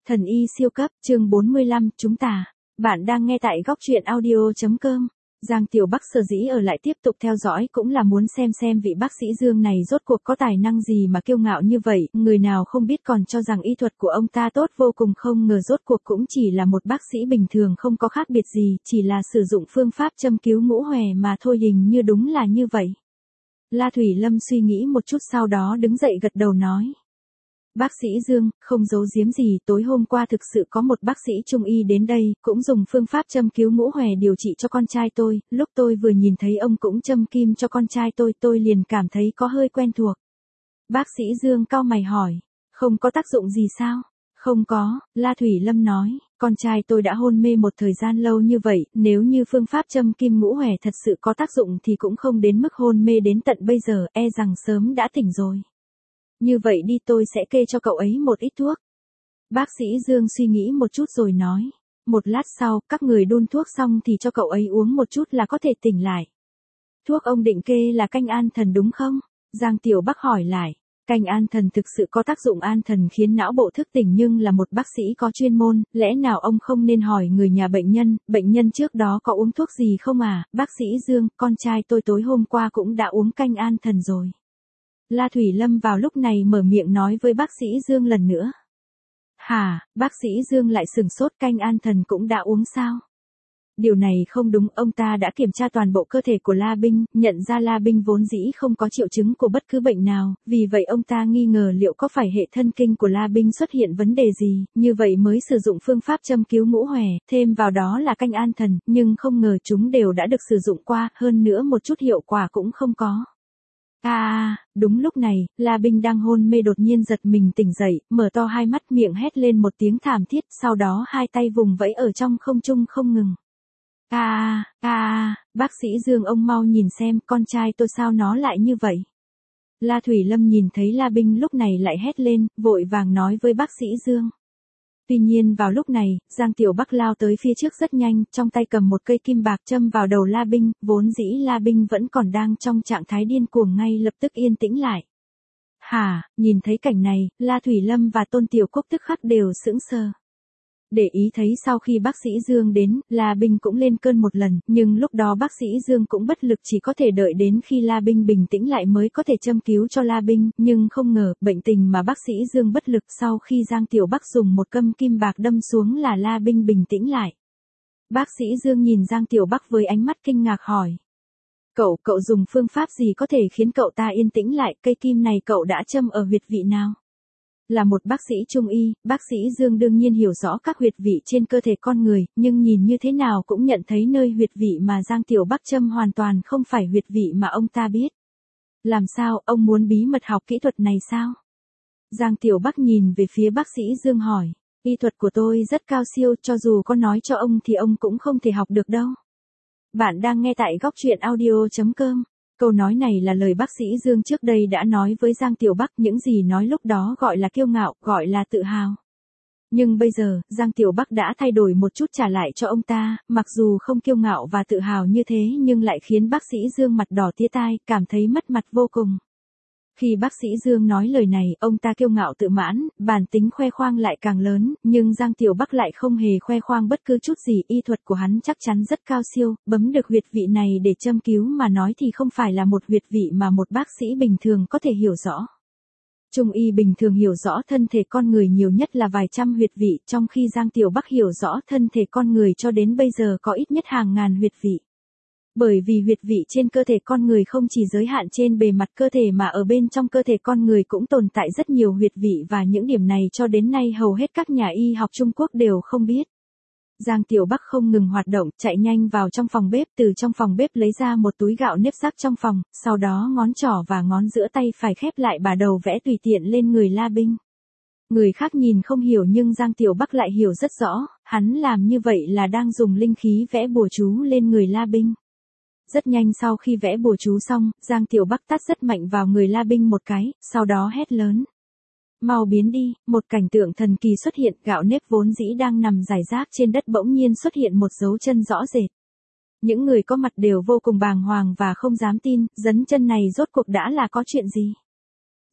Thần y siêu cấp, chương 45, chúng ta. Bạn đang nghe tại góc truyện audio.com. Giang Tiểu Bắc sở dĩ ở lại tiếp tục theo dõi cũng là muốn xem vị bác sĩ Dương này rốt cuộc có tài năng gì mà kiêu ngạo như vậy, người nào không biết còn cho rằng y thuật của ông ta tốt vô cùng, không ngờ rốt cuộc cũng chỉ là một bác sĩ bình thường, không có khác biệt gì, chỉ là sử dụng phương pháp châm cứu ngũ hòe mà thôi, hình như đúng là như vậy. La Thủy Lâm suy nghĩ một chút sau đó đứng dậy gật đầu nói. Bác sĩ Dương, không giấu giếm gì, tối hôm qua thực sự có một bác sĩ trung y đến đây, cũng dùng phương pháp châm cứu ngũ hòe điều trị cho con trai tôi, lúc tôi vừa nhìn thấy ông cũng châm kim cho con trai tôi liền cảm thấy có hơi quen thuộc. Bác sĩ Dương cau mày hỏi, không có tác dụng gì sao? Không có, La Thủy Lâm nói, con trai tôi đã hôn mê một thời gian lâu như vậy, nếu như phương pháp châm kim ngũ hòe thật sự có tác dụng thì cũng không đến mức hôn mê đến tận bây giờ, e rằng sớm đã tỉnh rồi. Như vậy đi, tôi sẽ kê cho cậu ấy một ít thuốc. Bác sĩ Dương suy nghĩ một chút rồi nói. Một lát sau, các người đun thuốc xong thì cho cậu ấy uống một chút là có thể tỉnh lại. Thuốc ông định kê là canh an thần đúng không? Giang Tiểu Bắc hỏi lại. Canh an thần thực sự có tác dụng an thần khiến não bộ thức tỉnh, nhưng là một bác sĩ có chuyên môn, lẽ nào ông không nên hỏi người nhà bệnh nhân trước đó có uống thuốc gì không à? Bác sĩ Dương, con trai tôi tối hôm qua cũng đã uống canh an thần rồi. La Thủy Lâm vào lúc này mở miệng nói với bác sĩ Dương lần nữa. Hả, bác sĩ Dương lại sửng sốt, canh an thần cũng đã uống sao? Điều này không đúng, ông ta đã kiểm tra toàn bộ cơ thể của La Binh, nhận ra La Binh vốn dĩ không có triệu chứng của bất cứ bệnh nào, vì vậy ông ta nghi ngờ liệu có phải hệ thân kinh của La Binh xuất hiện vấn đề gì, như vậy mới sử dụng phương pháp châm cứu ngũ hòe, thêm vào đó là canh an thần, nhưng không ngờ chúng đều đã được sử dụng qua, hơn nữa một chút hiệu quả cũng không có. Đúng lúc này, La Binh đang hôn mê đột nhiên giật mình tỉnh dậy, mở to hai mắt, miệng hét lên một tiếng thảm thiết, sau đó hai tay vùng vẫy ở trong không trung không ngừng. Bác sĩ Dương, ông mau nhìn xem, con trai tôi sao nó lại như vậy? La Thủy Lâm nhìn thấy La Binh lúc này lại hét lên, vội vàng nói với bác sĩ Dương. Tuy nhiên vào lúc này, Giang Tiểu Bắc lao tới phía trước rất nhanh, trong tay cầm một cây kim bạc châm vào đầu La Binh, vốn dĩ La Binh vẫn còn đang trong trạng thái điên cuồng ngay lập tức yên tĩnh lại. Nhìn thấy cảnh này, La Thủy Lâm và Tôn Tiểu Quốc tức khắc đều sững sờ. Để ý thấy sau khi bác sĩ Dương đến, La Binh cũng lên cơn một lần, nhưng lúc đó bác sĩ Dương cũng bất lực, chỉ có thể đợi đến khi La Binh bình tĩnh lại mới có thể châm cứu cho La Binh, nhưng không ngờ, bệnh tình mà bác sĩ Dương bất lực, sau khi Giang Tiểu Bắc dùng một câm kim bạc đâm xuống là La Binh bình tĩnh lại. Bác sĩ Dương nhìn Giang Tiểu Bắc với ánh mắt kinh ngạc hỏi. Cậu dùng phương pháp gì có thể khiến cậu ta yên tĩnh lại, cây kim này cậu đã châm ở huyệt vị nào? Là một bác sĩ trung y, bác sĩ Dương đương nhiên hiểu rõ các huyệt vị trên cơ thể con người, nhưng nhìn như thế nào cũng nhận thấy nơi huyệt vị mà Giang Tiểu Bắc châm hoàn toàn không phải huyệt vị mà ông ta biết. Làm sao, ông muốn bí mật học kỹ thuật này sao? Giang Tiểu Bắc nhìn về phía bác sĩ Dương hỏi, y thuật của tôi rất cao siêu, cho dù có nói cho ông thì ông cũng không thể học được đâu. Bạn đang nghe tại góc truyện audio.com. Câu nói này là lời bác sĩ Dương trước đây đã nói với Giang Tiểu Bắc, những gì nói lúc đó gọi là kiêu ngạo, gọi là tự hào. Nhưng bây giờ, Giang Tiểu Bắc đã thay đổi một chút trả lại cho ông ta, mặc dù không kiêu ngạo và tự hào như thế nhưng lại khiến bác sĩ Dương mặt đỏ tía tai, cảm thấy mất mặt vô cùng. Khi bác sĩ Dương nói lời này, ông ta kiêu ngạo tự mãn, bản tính khoe khoang lại càng lớn, nhưng Giang Tiểu Bắc lại không hề khoe khoang bất cứ chút gì, y thuật của hắn chắc chắn rất cao siêu, bấm được huyệt vị này để châm cứu mà nói thì không phải là một huyệt vị mà một bác sĩ bình thường có thể hiểu rõ. Trung y bình thường hiểu rõ thân thể con người nhiều nhất là vài trăm huyệt vị, trong khi Giang Tiểu Bắc hiểu rõ thân thể con người cho đến bây giờ có ít nhất hàng ngàn huyệt vị. Bởi vì huyệt vị trên cơ thể con người không chỉ giới hạn trên bề mặt cơ thể mà ở bên trong cơ thể con người cũng tồn tại rất nhiều huyệt vị, và những điểm này cho đến nay hầu hết các nhà y học Trung Quốc đều không biết. Giang Tiểu Bắc không ngừng hoạt động, chạy nhanh vào trong phòng bếp, từ trong phòng bếp lấy ra một túi gạo nếp sắc trong phòng, sau đó ngón trỏ và ngón giữa tay phải khép lại bà đầu vẽ tùy tiện lên người La Binh. Người khác nhìn không hiểu nhưng Giang Tiểu Bắc lại hiểu rất rõ, hắn làm như vậy là đang dùng linh khí vẽ bùa chú lên người La Binh. Rất nhanh sau khi vẽ bùa chú xong, Giang Tiểu Bắc tát rất mạnh vào người La Binh một cái, sau đó hét lớn. Mau biến đi, một cảnh tượng thần kỳ xuất hiện, gạo nếp vốn dĩ đang nằm rải rác trên đất bỗng nhiên xuất hiện một dấu chân rõ rệt. Những người có mặt đều vô cùng bàng hoàng và không dám tin, dấn chân này rốt cuộc đã là có chuyện gì?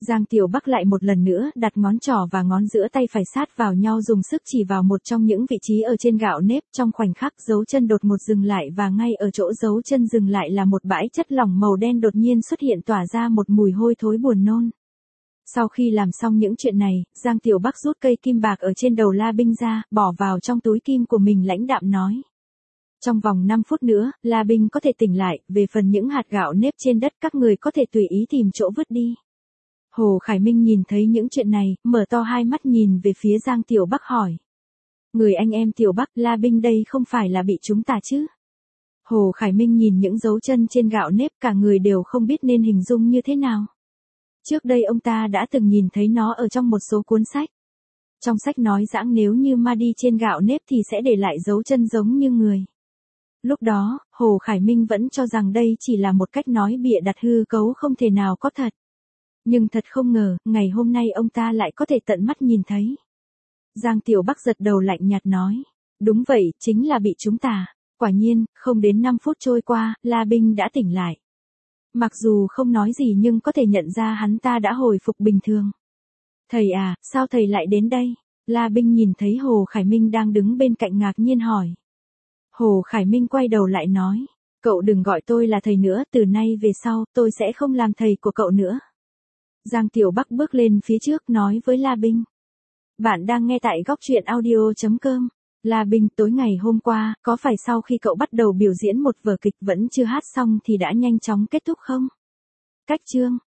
Giang Tiểu Bắc lại một lần nữa đặt ngón trỏ và ngón giữa tay phải sát vào nhau dùng sức chỉ vào một trong những vị trí ở trên gạo nếp, trong khoảnh khắc dấu chân đột ngột dừng lại và ngay ở chỗ dấu chân dừng lại là một bãi chất lỏng màu đen đột nhiên xuất hiện tỏa ra một mùi hôi thối buồn nôn. Sau khi làm xong những chuyện này, Giang Tiểu Bắc rút cây kim bạc ở trên đầu La Binh ra, bỏ vào trong túi kim của mình lãnh đạm nói. Trong vòng 5 phút nữa, La Binh có thể tỉnh lại, về phần những hạt gạo nếp trên đất các người có thể tùy ý tìm chỗ vứt đi. Hồ Khải Minh nhìn thấy những chuyện này, mở to hai mắt nhìn về phía Giang Tiểu Bắc hỏi. Người anh em Tiểu Bắc, La Binh đây không phải là bị chúng ta chứ? Hồ Khải Minh nhìn những dấu chân trên gạo nếp cả người đều không biết nên hình dung như thế nào. Trước đây ông ta đã từng nhìn thấy nó ở trong một số cuốn sách. Trong sách nói giảng nếu như ma đi trên gạo nếp thì sẽ để lại dấu chân giống như người. Lúc đó, Hồ Khải Minh vẫn cho rằng đây chỉ là một cách nói bịa đặt hư cấu không thể nào có thật. Nhưng thật không ngờ, ngày hôm nay ông ta lại có thể tận mắt nhìn thấy. Giang Tiểu Bắc giật đầu lạnh nhạt nói. Đúng vậy, chính là bị chúng ta. Quả nhiên, không đến 5 phút trôi qua, La Binh đã tỉnh lại. Mặc dù không nói gì nhưng có thể nhận ra hắn ta đã hồi phục bình thường. Thầy à, sao thầy lại đến đây? La Binh nhìn thấy Hồ Khải Minh đang đứng bên cạnh ngạc nhiên hỏi. Hồ Khải Minh quay đầu lại nói. Cậu đừng gọi tôi là thầy nữa, từ nay về sau, tôi sẽ không làm thầy của cậu nữa. Giang Tiểu Bắc bước lên phía trước nói với La Binh. Bạn đang nghe tại góc truyện audio.com. La Binh, tối ngày hôm qua, có phải sau khi cậu bắt đầu biểu diễn một vở kịch vẫn chưa hát xong thì đã nhanh chóng kết thúc không? Cách chương